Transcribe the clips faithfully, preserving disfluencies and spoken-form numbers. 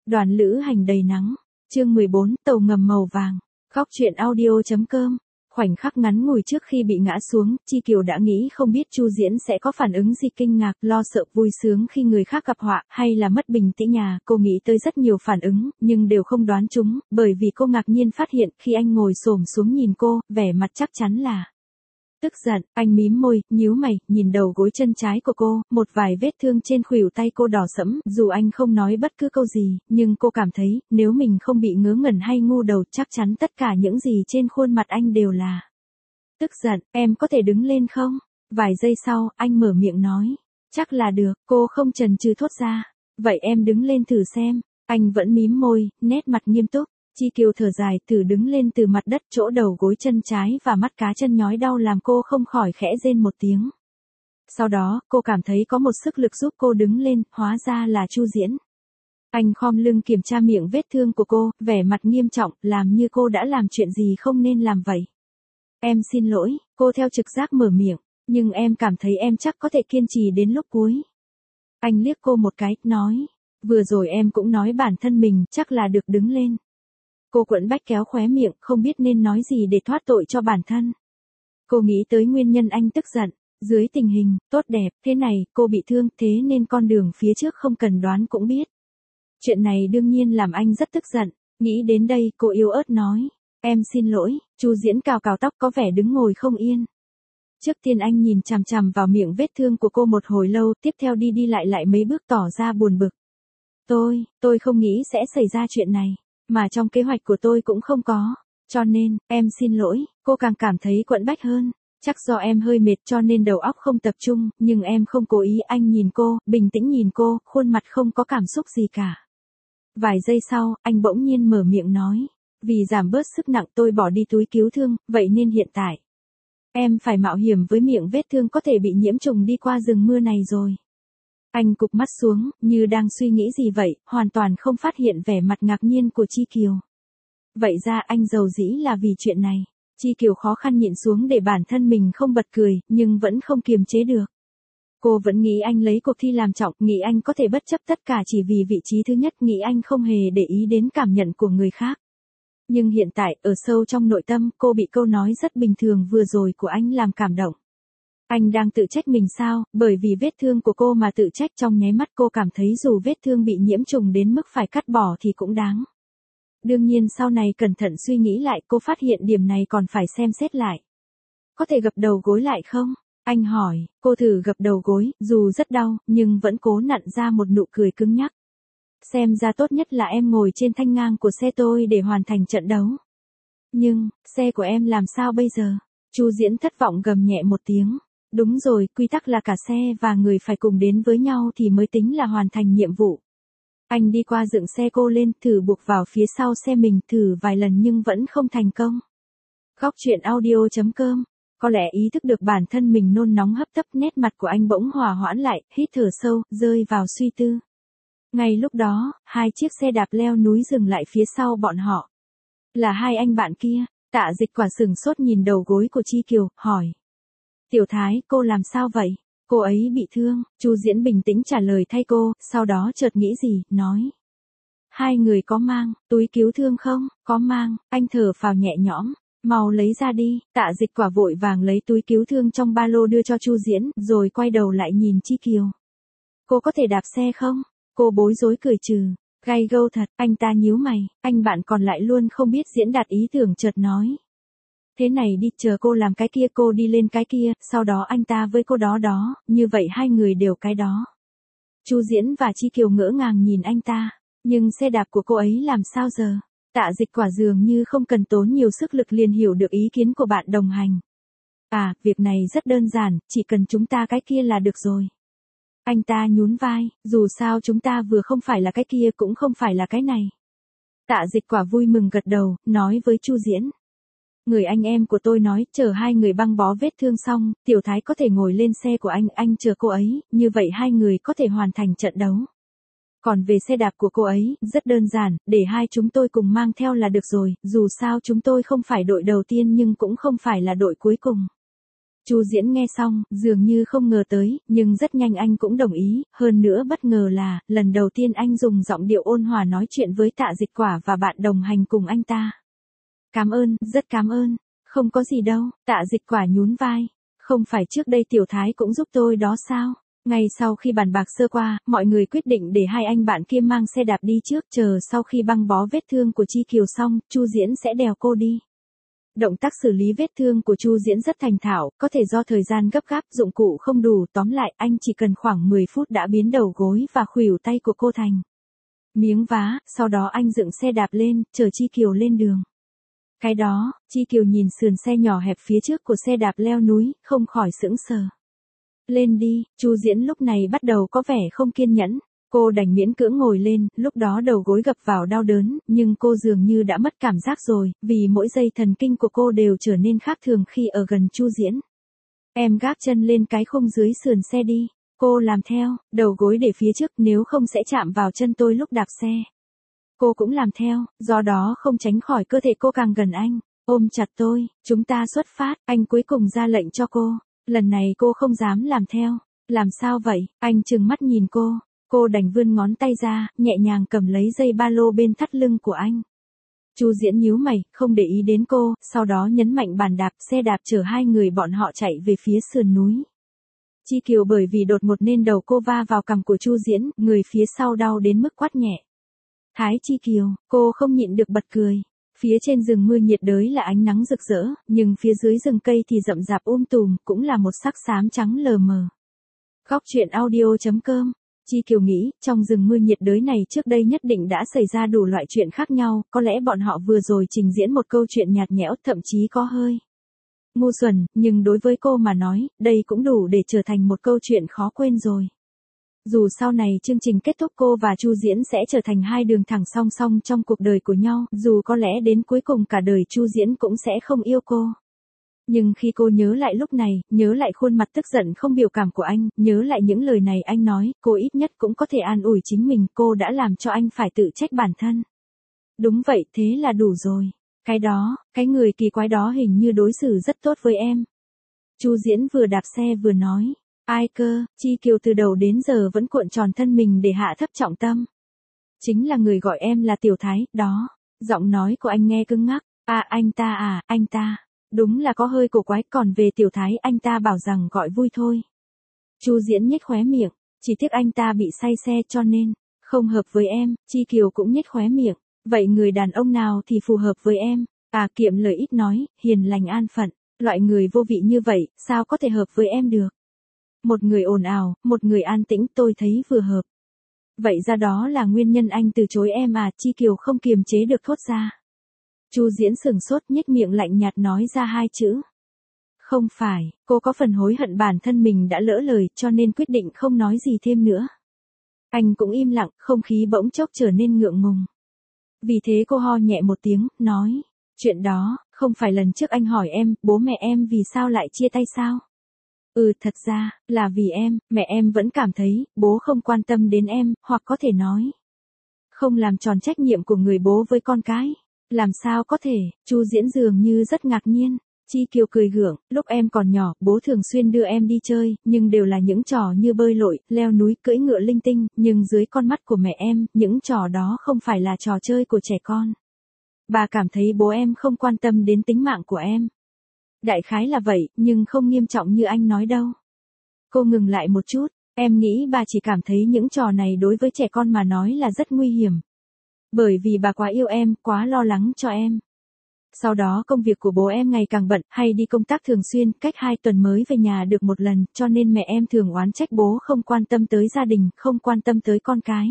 Đoàn lữ hành đầy nắng. Chương mười bốn, tàu ngầm màu vàng. Góc truyện audio.com. Khoảnh khắc ngắn ngủi trước khi bị ngã xuống, Chi Kiều đã nghĩ không biết Chu Diễn sẽ có phản ứng gì, kinh ngạc, lo sợ, vui sướng khi người khác gặp họa, hay là mất bình tĩnh nhà. Cô nghĩ tới rất nhiều phản ứng, nhưng đều không đoán trúng, bởi vì cô ngạc nhiên phát hiện khi anh ngồi xổm xuống nhìn cô, vẻ mặt chắc chắn là tức giận. Anh mím môi, nhíu mày, nhìn đầu gối chân trái của cô, một vài vết thương trên khuỷu tay cô đỏ sẫm. Dù anh không nói bất cứ câu gì, nhưng cô cảm thấy, nếu mình không bị ngớ ngẩn hay ngu đầu, chắc chắn tất cả những gì trên khuôn mặt anh đều là tức giận. Em có thể đứng lên không? Vài giây sau, anh mở miệng nói. Chắc là được. Cô không chần chừ thốt ra. Vậy em đứng lên thử xem. Anh vẫn mím môi, nét mặt nghiêm túc. Chi Kiều thở dài, thử đứng lên từ mặt đất, chỗ đầu gối chân trái và mắt cá chân nhói đau làm cô không khỏi khẽ rên một tiếng. Sau đó, cô cảm thấy có một sức lực giúp cô đứng lên, hóa ra là Chu Diễn. Anh khom lưng kiểm tra miệng vết thương của cô, vẻ mặt nghiêm trọng, làm như cô đã làm chuyện gì không nên làm vậy. Em xin lỗi, cô theo trực giác mở miệng, nhưng em cảm thấy em chắc có thể kiên trì đến lúc cuối. Anh liếc cô một cái, nói, vừa rồi em cũng nói bản thân mình chắc là được đứng lên. Cô quẫn bách kéo khóe miệng, không biết nên nói gì để thoát tội cho bản thân. Cô nghĩ tới nguyên nhân anh tức giận. Dưới tình hình tốt đẹp thế này, cô bị thương, thế nên con đường phía trước không cần đoán cũng biết. Chuyện này đương nhiên làm anh rất tức giận. Nghĩ đến đây, cô yếu ớt nói, em xin lỗi. Chu Diễn cào cào tóc, có vẻ đứng ngồi không yên. Trước tiên anh nhìn chằm chằm vào miệng vết thương của cô một hồi lâu, tiếp theo đi đi lại lại mấy bước tỏ ra buồn bực. Tôi, tôi không nghĩ sẽ xảy ra chuyện này. Mà trong kế hoạch của tôi cũng không có. Cho nên, em xin lỗi. Cô càng cảm thấy quẫn bách hơn. Chắc do em hơi mệt cho nên đầu óc không tập trung, nhưng em không cố ý. Anh nhìn cô, bình tĩnh nhìn cô, khuôn mặt không có cảm xúc gì cả. Vài giây sau, anh bỗng nhiên mở miệng nói. Vì giảm bớt sức nặng tôi bỏ đi túi cứu thương, vậy nên hiện tại em phải mạo hiểm với miệng vết thương có thể bị nhiễm trùng đi qua rừng mưa này rồi. Anh cụp mắt xuống, như đang suy nghĩ gì vậy, hoàn toàn không phát hiện vẻ mặt ngạc nhiên của Chi Kiều. Vậy ra anh giàu dĩ là vì chuyện này. Chi Kiều khó khăn nhịn xuống để bản thân mình không bật cười, nhưng vẫn không kiềm chế được. Cô vẫn nghĩ anh lấy cuộc thi làm trọng, nghĩ anh có thể bất chấp tất cả chỉ vì vị trí thứ nhất, nghĩ anh không hề để ý đến cảm nhận của người khác. Nhưng hiện tại, ở sâu trong nội tâm, cô bị câu nói rất bình thường vừa rồi của anh làm cảm động. Anh đang tự trách mình sao, bởi vì vết thương của cô mà tự trách. Trong nháy mắt cô cảm thấy dù vết thương bị nhiễm trùng đến mức phải cắt bỏ thì cũng đáng. Đương nhiên sau này cẩn thận suy nghĩ lại, cô phát hiện điểm này còn phải xem xét lại. Có thể gập đầu gối lại không? Anh hỏi. Cô thử gập đầu gối, dù rất đau, nhưng vẫn cố nặn ra một nụ cười cứng nhắc. Xem ra tốt nhất là em ngồi trên thanh ngang của xe tôi để hoàn thành trận đấu. Nhưng, xe của em làm sao bây giờ? Chu Diễn thất vọng gầm nhẹ một tiếng. Đúng rồi, quy tắc là cả xe và người phải cùng đến với nhau thì mới tính là hoàn thành nhiệm vụ. Anh đi qua dựng xe cô lên, thử buộc vào phía sau xe mình, thử vài lần nhưng vẫn không thành công. Góc truyện audio.com. Có lẽ ý thức được bản thân mình nôn nóng hấp tấp, nét mặt của anh bỗng hòa hoãn lại, hít thở sâu, rơi vào suy tư. Ngay lúc đó, hai chiếc xe đạp leo núi dừng lại phía sau bọn họ. Là hai anh bạn kia. Tạ Dịch Quả sửng sốt nhìn đầu gối của Chi Kiều, hỏi. Tiểu Thái, cô làm sao vậy? Cô ấy bị thương. Chu Diễn bình tĩnh trả lời thay cô, sau đó chợt nghĩ gì, nói. Hai người có mang túi cứu thương không? Có mang. Anh thở phào nhẹ nhõm. Mau lấy ra đi. Tạ Dịch Quả vội vàng lấy túi cứu thương trong ba lô đưa cho Chu Diễn, rồi quay đầu lại nhìn Chi Kiều. Cô có thể đạp xe không? Cô bối rối cười trừ. Gay gâu thật. Anh ta nhíu mày. Anh bạn còn lại luôn không biết diễn đạt ý tưởng, chợt nói. Thế này đi, chờ cô làm cái kia, cô đi lên cái kia, sau đó anh ta với cô đó đó, như vậy hai người đều cái đó. Chu Diễn và Chi Kiều ngỡ ngàng nhìn anh ta, nhưng xe đạp của cô ấy làm sao giờ? Tạ Dịch Quả dường như không cần tốn nhiều sức lực liền hiểu được ý kiến của bạn đồng hành. À, việc này rất đơn giản, chỉ cần chúng ta cái kia là được rồi. Anh ta nhún vai, dù sao chúng ta vừa không phải là cái kia cũng không phải là cái này. Tạ Dịch Quả vui mừng gật đầu, nói với Chu Diễn. Người anh em của tôi nói, chờ hai người băng bó vết thương xong, Tiểu Thái có thể ngồi lên xe của anh, anh chờ cô ấy, như vậy hai người có thể hoàn thành trận đấu. Còn về xe đạp của cô ấy, rất đơn giản, để hai chúng tôi cùng mang theo là được rồi, dù sao chúng tôi không phải đội đầu tiên nhưng cũng không phải là đội cuối cùng. Chu Diễn nghe xong, dường như không ngờ tới, nhưng rất nhanh anh cũng đồng ý, hơn nữa bất ngờ là, lần đầu tiên anh dùng giọng điệu ôn hòa nói chuyện với Tạ Dịch Quả và bạn đồng hành cùng anh ta. Cảm ơn, rất cảm ơn. Không có gì đâu, Tạ Dịch Quả nhún vai. Không phải trước đây Tiểu Thái cũng giúp tôi đó sao? Ngay sau khi bàn bạc sơ qua, mọi người quyết định để hai anh bạn kia mang xe đạp đi trước, chờ sau khi băng bó vết thương của Chi Kiều xong, Chu Diễn sẽ đèo cô đi. Động tác xử lý vết thương của Chu Diễn rất thành thạo, có thể do thời gian gấp gáp, dụng cụ không đủ, tóm lại anh chỉ cần khoảng mười phút đã biến đầu gối và khuỷu tay của cô thành miếng vá, sau đó anh dựng xe đạp lên, chở Chi Kiều lên đường. Cái đó, Chi Kiều nhìn sườn xe nhỏ hẹp phía trước của xe đạp leo núi, không khỏi sững sờ. Lên đi, Chu Diễn lúc này bắt đầu có vẻ không kiên nhẫn. Cô đành miễn cưỡng ngồi lên, lúc đó đầu gối gập vào đau đớn, nhưng cô dường như đã mất cảm giác rồi, vì mỗi dây thần kinh của cô đều trở nên khác thường khi ở gần Chu Diễn. Em gác chân lên cái khung dưới sườn xe đi. Cô làm theo, đầu gối để phía trước, nếu không sẽ chạm vào chân tôi lúc đạp xe. Cô cũng làm theo, do đó không tránh khỏi cơ thể cô càng gần anh, ôm chặt tôi, chúng ta xuất phát, anh cuối cùng ra lệnh cho cô. Lần này cô không dám làm theo. Làm sao vậy? Anh trừng mắt nhìn cô. Cô đành vươn ngón tay ra, nhẹ nhàng cầm lấy dây ba lô bên thắt lưng của anh. Chu Diễn nhíu mày, không để ý đến cô, sau đó nhấn mạnh bàn đạp, xe đạp chở hai người bọn họ chạy về phía sườn núi. Chi Kiều bởi vì đột ngột nên đầu cô va vào cằm của Chu Diễn, người phía sau đau đến mức quát nhẹ. Thái Chi Kiều, cô không nhịn được bật cười. Phía trên rừng mưa nhiệt đới là ánh nắng rực rỡ, nhưng phía dưới rừng cây thì rậm rạp um tùm, cũng là một sắc xám trắng lờ mờ. Góc truyện audio chấm com. Chi Kiều nghĩ, trong rừng mưa nhiệt đới này trước đây nhất định đã xảy ra đủ loại chuyện khác nhau, có lẽ bọn họ vừa rồi trình diễn một câu chuyện nhạt nhẽo, thậm chí có hơi ngu xuẩn, nhưng đối với cô mà nói, đây cũng đủ để trở thành một câu chuyện khó quên rồi. Dù sau này chương trình kết thúc cô và Chu Diễn sẽ trở thành hai đường thẳng song song trong cuộc đời của nhau, dù có lẽ đến cuối cùng cả đời Chu Diễn cũng sẽ không yêu cô. Nhưng khi cô nhớ lại lúc này, nhớ lại khuôn mặt tức giận không biểu cảm của anh, nhớ lại những lời này anh nói, cô ít nhất cũng có thể an ủi chính mình, cô đã làm cho anh phải tự trách bản thân. Đúng vậy, thế là đủ rồi. Cái đó, cái người kỳ quái đó hình như đối xử rất tốt với em. Chu Diễn vừa đạp xe vừa nói. Ai cơ? Chi Kiều từ đầu đến giờ vẫn cuộn tròn thân mình để hạ thấp trọng tâm. Chính là người gọi em là Tiểu Thái, đó. Giọng nói của anh nghe cứng ngắc. À anh ta à, anh ta. Đúng là có hơi cổ quái, còn về Tiểu Thái anh ta bảo rằng gọi vui thôi. Chu Diễn nhếch khóe miệng, chỉ tiếc anh ta bị say xe cho nên không hợp với em. Chi Kiều cũng nhếch khóe miệng, vậy người đàn ông nào thì phù hợp với em? À kiệm lời ít nói, hiền lành an phận, loại người vô vị như vậy, sao có thể hợp với em được? Một người ồn ào, một người an tĩnh, tôi thấy vừa hợp. Vậy ra đó là nguyên nhân anh từ chối em à? Chi Kiều không kiềm chế được thốt ra. Chu Diễn sừng sốt, nhếch miệng lạnh nhạt nói ra hai chữ. Không phải, cô có phần hối hận bản thân mình đã lỡ lời, cho nên quyết định không nói gì thêm nữa. Anh cũng im lặng, không khí bỗng chốc trở nên ngượng ngùng. Vì thế cô ho nhẹ một tiếng, nói, chuyện đó, không phải lần trước anh hỏi em, bố mẹ em vì sao lại chia tay sao? Ừ, thật ra, là vì em, mẹ em vẫn cảm thấy, bố không quan tâm đến em, hoặc có thể nói, không làm tròn trách nhiệm của người bố với con cái. Làm sao có thể? Chu Diễn dường như rất ngạc nhiên. Chi Kiều cười gượng, lúc em còn nhỏ, bố thường xuyên đưa em đi chơi, nhưng đều là những trò như bơi lội, leo núi, cưỡi ngựa linh tinh, nhưng dưới con mắt của mẹ em, những trò đó không phải là trò chơi của trẻ con. Bà cảm thấy bố em không quan tâm đến tính mạng của em. Đại khái là vậy, nhưng không nghiêm trọng như anh nói đâu. Cô ngừng lại một chút, em nghĩ bà chỉ cảm thấy những trò này đối với trẻ con mà nói là rất nguy hiểm. Bởi vì bà quá yêu em, quá lo lắng cho em. Sau đó công việc của bố em ngày càng bận, hay đi công tác thường xuyên, cách hai tuần mới về nhà được một lần, cho nên mẹ em thường oán trách bố không quan tâm tới gia đình, không quan tâm tới con cái.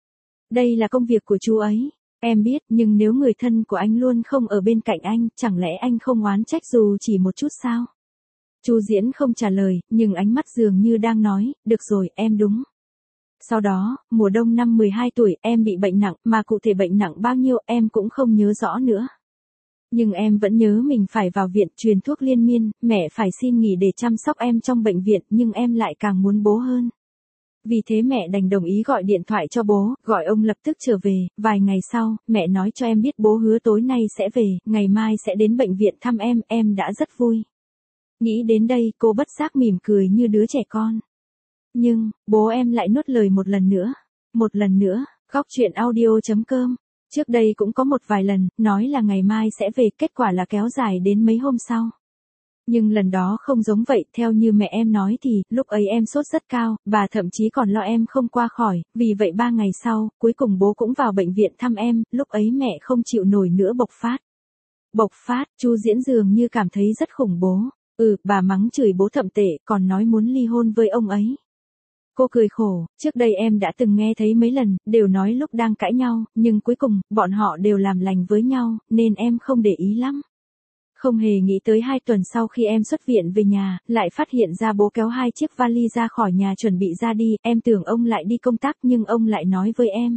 Đây là công việc của chú ấy. Em biết, nhưng nếu người thân của anh luôn không ở bên cạnh anh, chẳng lẽ anh không oán trách dù chỉ một chút sao? Chu Diễn không trả lời, nhưng ánh mắt dường như đang nói, được rồi, em đúng. Sau đó, mùa đông năm mười hai tuổi, em bị bệnh nặng, mà cụ thể bệnh nặng bao nhiêu em cũng không nhớ rõ nữa. Nhưng em vẫn nhớ mình phải vào viện truyền thuốc liên miên, mẹ phải xin nghỉ để chăm sóc em trong bệnh viện, nhưng em lại càng muốn bố hơn. Vì thế mẹ đành đồng ý gọi điện thoại cho bố, gọi ông lập tức trở về. Vài ngày sau, mẹ nói cho em biết bố hứa tối nay sẽ về, ngày mai sẽ đến bệnh viện thăm em, em đã rất vui. Nghĩ đến đây cô bất giác mỉm cười như đứa trẻ con. Nhưng, bố em lại nuốt lời một lần nữa. Một lần nữa, Góc Chuyện Audio.com. Trước đây cũng có một vài lần, nói là ngày mai sẽ về, kết quả là kéo dài đến mấy hôm sau. Nhưng lần đó không giống vậy, theo như mẹ em nói thì, lúc ấy em sốt rất cao, bà thậm chí còn lo em không qua khỏi, vì vậy ba ngày sau, cuối cùng bố cũng vào bệnh viện thăm em, lúc ấy mẹ không chịu nổi nữa bộc phát. Bộc phát, Chu Diễn dường như cảm thấy rất khủng bố. Ừ, bà mắng chửi bố thậm tệ, còn nói muốn ly hôn với ông ấy. Cô cười khổ, trước đây em đã từng nghe thấy mấy lần, đều nói lúc đang cãi nhau, nhưng cuối cùng, bọn họ đều làm lành với nhau, nên em không để ý lắm. Không hề nghĩ tới hai tuần sau khi em xuất viện về nhà, lại phát hiện ra bố kéo hai chiếc vali ra khỏi nhà chuẩn bị ra đi, em tưởng ông lại đi công tác nhưng ông lại nói với em.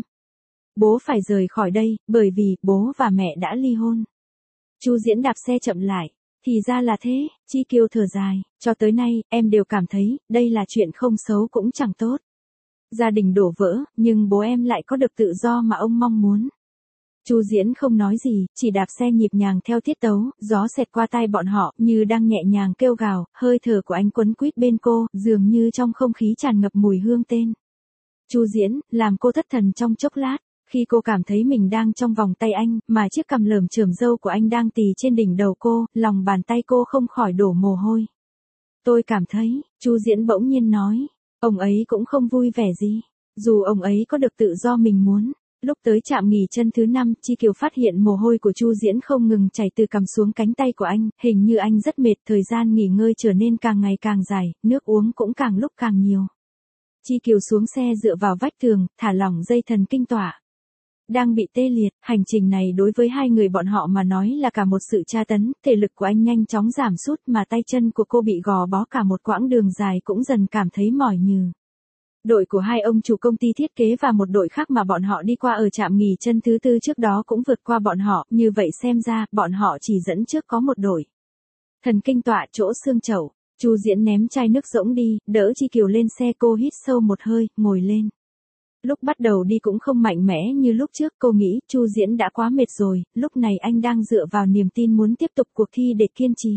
Bố phải rời khỏi đây, bởi vì bố và mẹ đã ly hôn. Chu Diễn đạp xe chậm lại. Thì ra là thế, Chi Kiều thở dài, cho tới nay, em đều cảm thấy, đây là chuyện không xấu cũng chẳng tốt. Gia đình đổ vỡ, nhưng bố em lại có được tự do mà ông mong muốn. Chu Diễn không nói gì, chỉ đạp xe nhịp nhàng theo tiết tấu, gió xẹt qua tai bọn họ, như đang nhẹ nhàng kêu gào, hơi thở của anh quấn quýt bên cô, dường như trong không khí tràn ngập mùi hương tên. Chu Diễn, làm cô thất thần trong chốc lát. Khi cô cảm thấy mình đang trong vòng tay anh, mà chiếc cằm lởm chởm râu của anh đang tì trên đỉnh đầu cô, lòng bàn tay cô không khỏi đổ mồ hôi. Tôi cảm thấy, Chu Diễn bỗng nhiên nói, ông ấy cũng không vui vẻ gì, dù ông ấy có được tự do mình muốn. Lúc tới trạm nghỉ chân thứ năm, Chi Kiều phát hiện mồ hôi của Chu Diễn không ngừng chảy từ cằm xuống cánh tay của anh, hình như anh rất mệt, thời gian nghỉ ngơi trở nên càng ngày càng dài, nước uống cũng càng lúc càng nhiều. Chi Kiều xuống xe dựa vào vách tường, thả lỏng dây thần kinh tỏa. Đang bị tê liệt, hành trình này đối với hai người bọn họ mà nói là cả một sự tra tấn, thể lực của anh nhanh chóng giảm sút mà tay chân của cô bị gò bó cả một quãng đường dài cũng dần cảm thấy mỏi nhừ. Đội của hai ông chủ công ty thiết kế và một đội khác mà bọn họ đi qua ở trạm nghỉ chân thứ tư trước đó cũng vượt qua bọn họ, như vậy xem ra, bọn họ chỉ dẫn trước có một đội. Thần kinh tọa chỗ xương chậu, Chu Diễn ném chai nước rỗng đi, đỡ Chi Kiều lên xe, cô hít sâu một hơi, ngồi lên. Lúc bắt đầu đi cũng không mạnh mẽ như lúc trước, cô nghĩ Chu Diễn đã quá mệt rồi, lúc này anh đang dựa vào niềm tin muốn tiếp tục cuộc thi để kiên trì.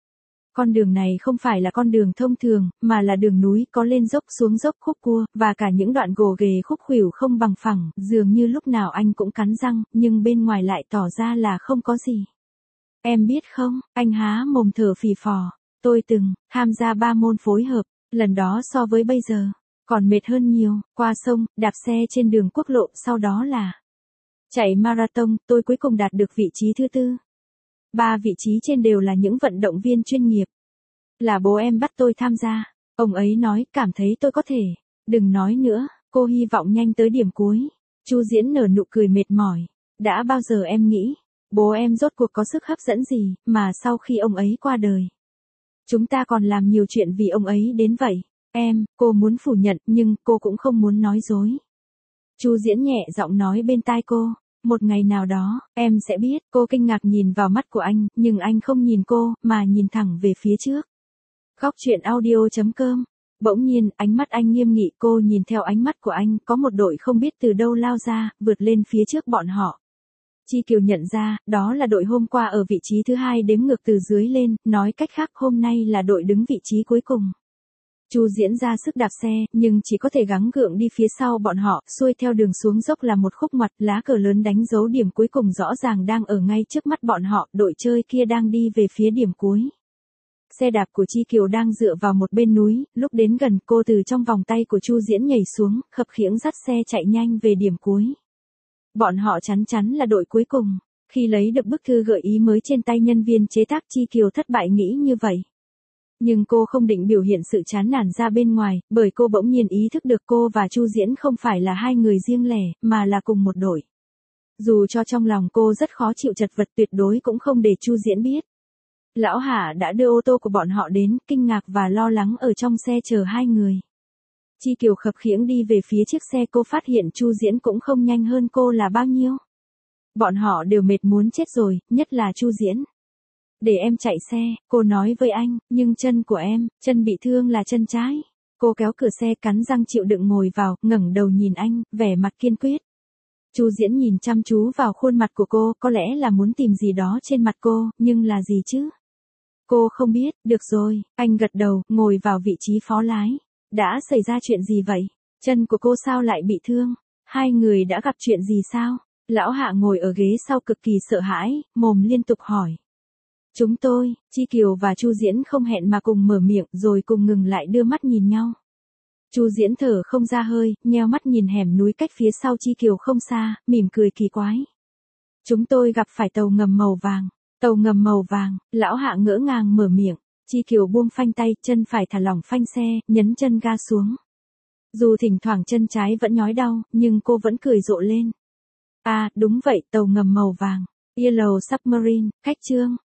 Con đường này không phải là con đường thông thường, mà là đường núi có lên dốc xuống dốc khúc cua, và cả những đoạn gồ ghề khúc khuỷu không bằng phẳng, dường như lúc nào anh cũng cắn răng, nhưng bên ngoài lại tỏ ra là không có gì. Em biết không, anh há mồm thở phì phò, tôi từng tham gia ba môn phối hợp, lần đó so với bây giờ còn mệt hơn nhiều, qua sông, đạp xe trên đường quốc lộ, sau đó là chạy marathon, tôi cuối cùng đạt được vị trí thứ tư. Ba vị trí trên đều là những vận động viên chuyên nghiệp. Là bố em bắt tôi tham gia. Ông ấy nói, cảm thấy tôi có thể. Đừng nói nữa, cô hy vọng nhanh tới điểm cuối. Chu Diễn nở nụ cười mệt mỏi. Đã bao giờ em nghĩ, bố em rốt cuộc có sức hấp dẫn gì, mà sau khi ông ấy qua đời, chúng ta còn làm nhiều chuyện vì ông ấy đến vậy. Em, cô muốn phủ nhận, nhưng cô cũng không muốn nói dối. Chu Diễn nhẹ giọng nói bên tai cô. Một ngày nào đó, em sẽ biết. Cô kinh ngạc nhìn vào mắt của anh, nhưng anh không nhìn cô, mà nhìn thẳng về phía trước. Góc Chuyện Audio.com. Bỗng nhiên, ánh mắt anh nghiêm nghị, cô nhìn theo ánh mắt của anh, có một đội không biết từ đâu lao ra, vượt lên phía trước bọn họ. Chi Kiều nhận ra, đó là đội hôm qua ở vị trí thứ hai đếm ngược từ dưới lên, nói cách khác hôm nay là đội đứng vị trí cuối cùng. Chu Diễn ra sức đạp xe, nhưng chỉ có thể gắng gượng đi phía sau bọn họ, xuôi theo đường xuống dốc là một khúc ngoặt, lá cờ lớn đánh dấu điểm cuối cùng rõ ràng đang ở ngay trước mắt bọn họ, đội chơi kia đang đi về phía điểm cuối. Xe đạp của Chi Kiều đang dựa vào một bên núi, lúc đến gần cô từ trong vòng tay của Chu Diễn nhảy xuống, khập khiễng dắt xe chạy nhanh về điểm cuối. Bọn họ chắn chắn là đội cuối cùng. Khi lấy được bức thư gợi ý mới trên tay nhân viên chế tác, Chi Kiều thất bại nghĩ như vậy. Nhưng cô không định biểu hiện sự chán nản ra bên ngoài, bởi cô bỗng nhiên ý thức được cô và Chu Diễn không phải là hai người riêng lẻ, mà là cùng một đội. Dù cho trong lòng cô rất khó chịu, chật vật, tuyệt đối cũng không để Chu Diễn biết. Lão Hà đã đưa ô tô của bọn họ đến, kinh ngạc và lo lắng ở trong xe chờ hai người. Chi Kiều khập khiễng đi về phía chiếc xe, cô phát hiện Chu Diễn cũng không nhanh hơn cô là bao nhiêu. Bọn họ đều mệt muốn chết rồi, nhất là Chu Diễn. Để em chạy xe, cô nói với anh, nhưng chân của em, chân bị thương là chân trái. Cô kéo cửa xe, cắn răng chịu đựng ngồi vào, ngẩng đầu nhìn anh, vẻ mặt kiên quyết. Chu Diễn nhìn chăm chú vào khuôn mặt của cô, có lẽ là muốn tìm gì đó trên mặt cô, nhưng là gì chứ? Cô không biết, được rồi, anh gật đầu, ngồi vào vị trí phó lái. Đã xảy ra chuyện gì vậy? Chân của cô sao lại bị thương? Hai người đã gặp chuyện gì sao? Lão Hạ ngồi ở ghế sau cực kỳ sợ hãi, mồm liên tục hỏi. Chúng tôi, Chi Kiều và Chu Diễn không hẹn mà cùng mở miệng rồi cùng ngừng lại đưa mắt nhìn nhau. Chu Diễn thở không ra hơi, nheo mắt nhìn hẻm núi cách phía sau Chi Kiều không xa, mỉm cười kỳ quái. Chúng tôi gặp phải tàu ngầm màu vàng. Tàu ngầm màu vàng, Lão Hạ ngỡ ngàng mở miệng. Chi Kiều buông phanh tay, chân phải thả lỏng phanh xe, nhấn chân ga xuống. Dù thỉnh thoảng chân trái vẫn nhói đau, nhưng cô vẫn cười rộ lên. À, đúng vậy, tàu ngầm màu vàng. Yellow Submarine, khách trương.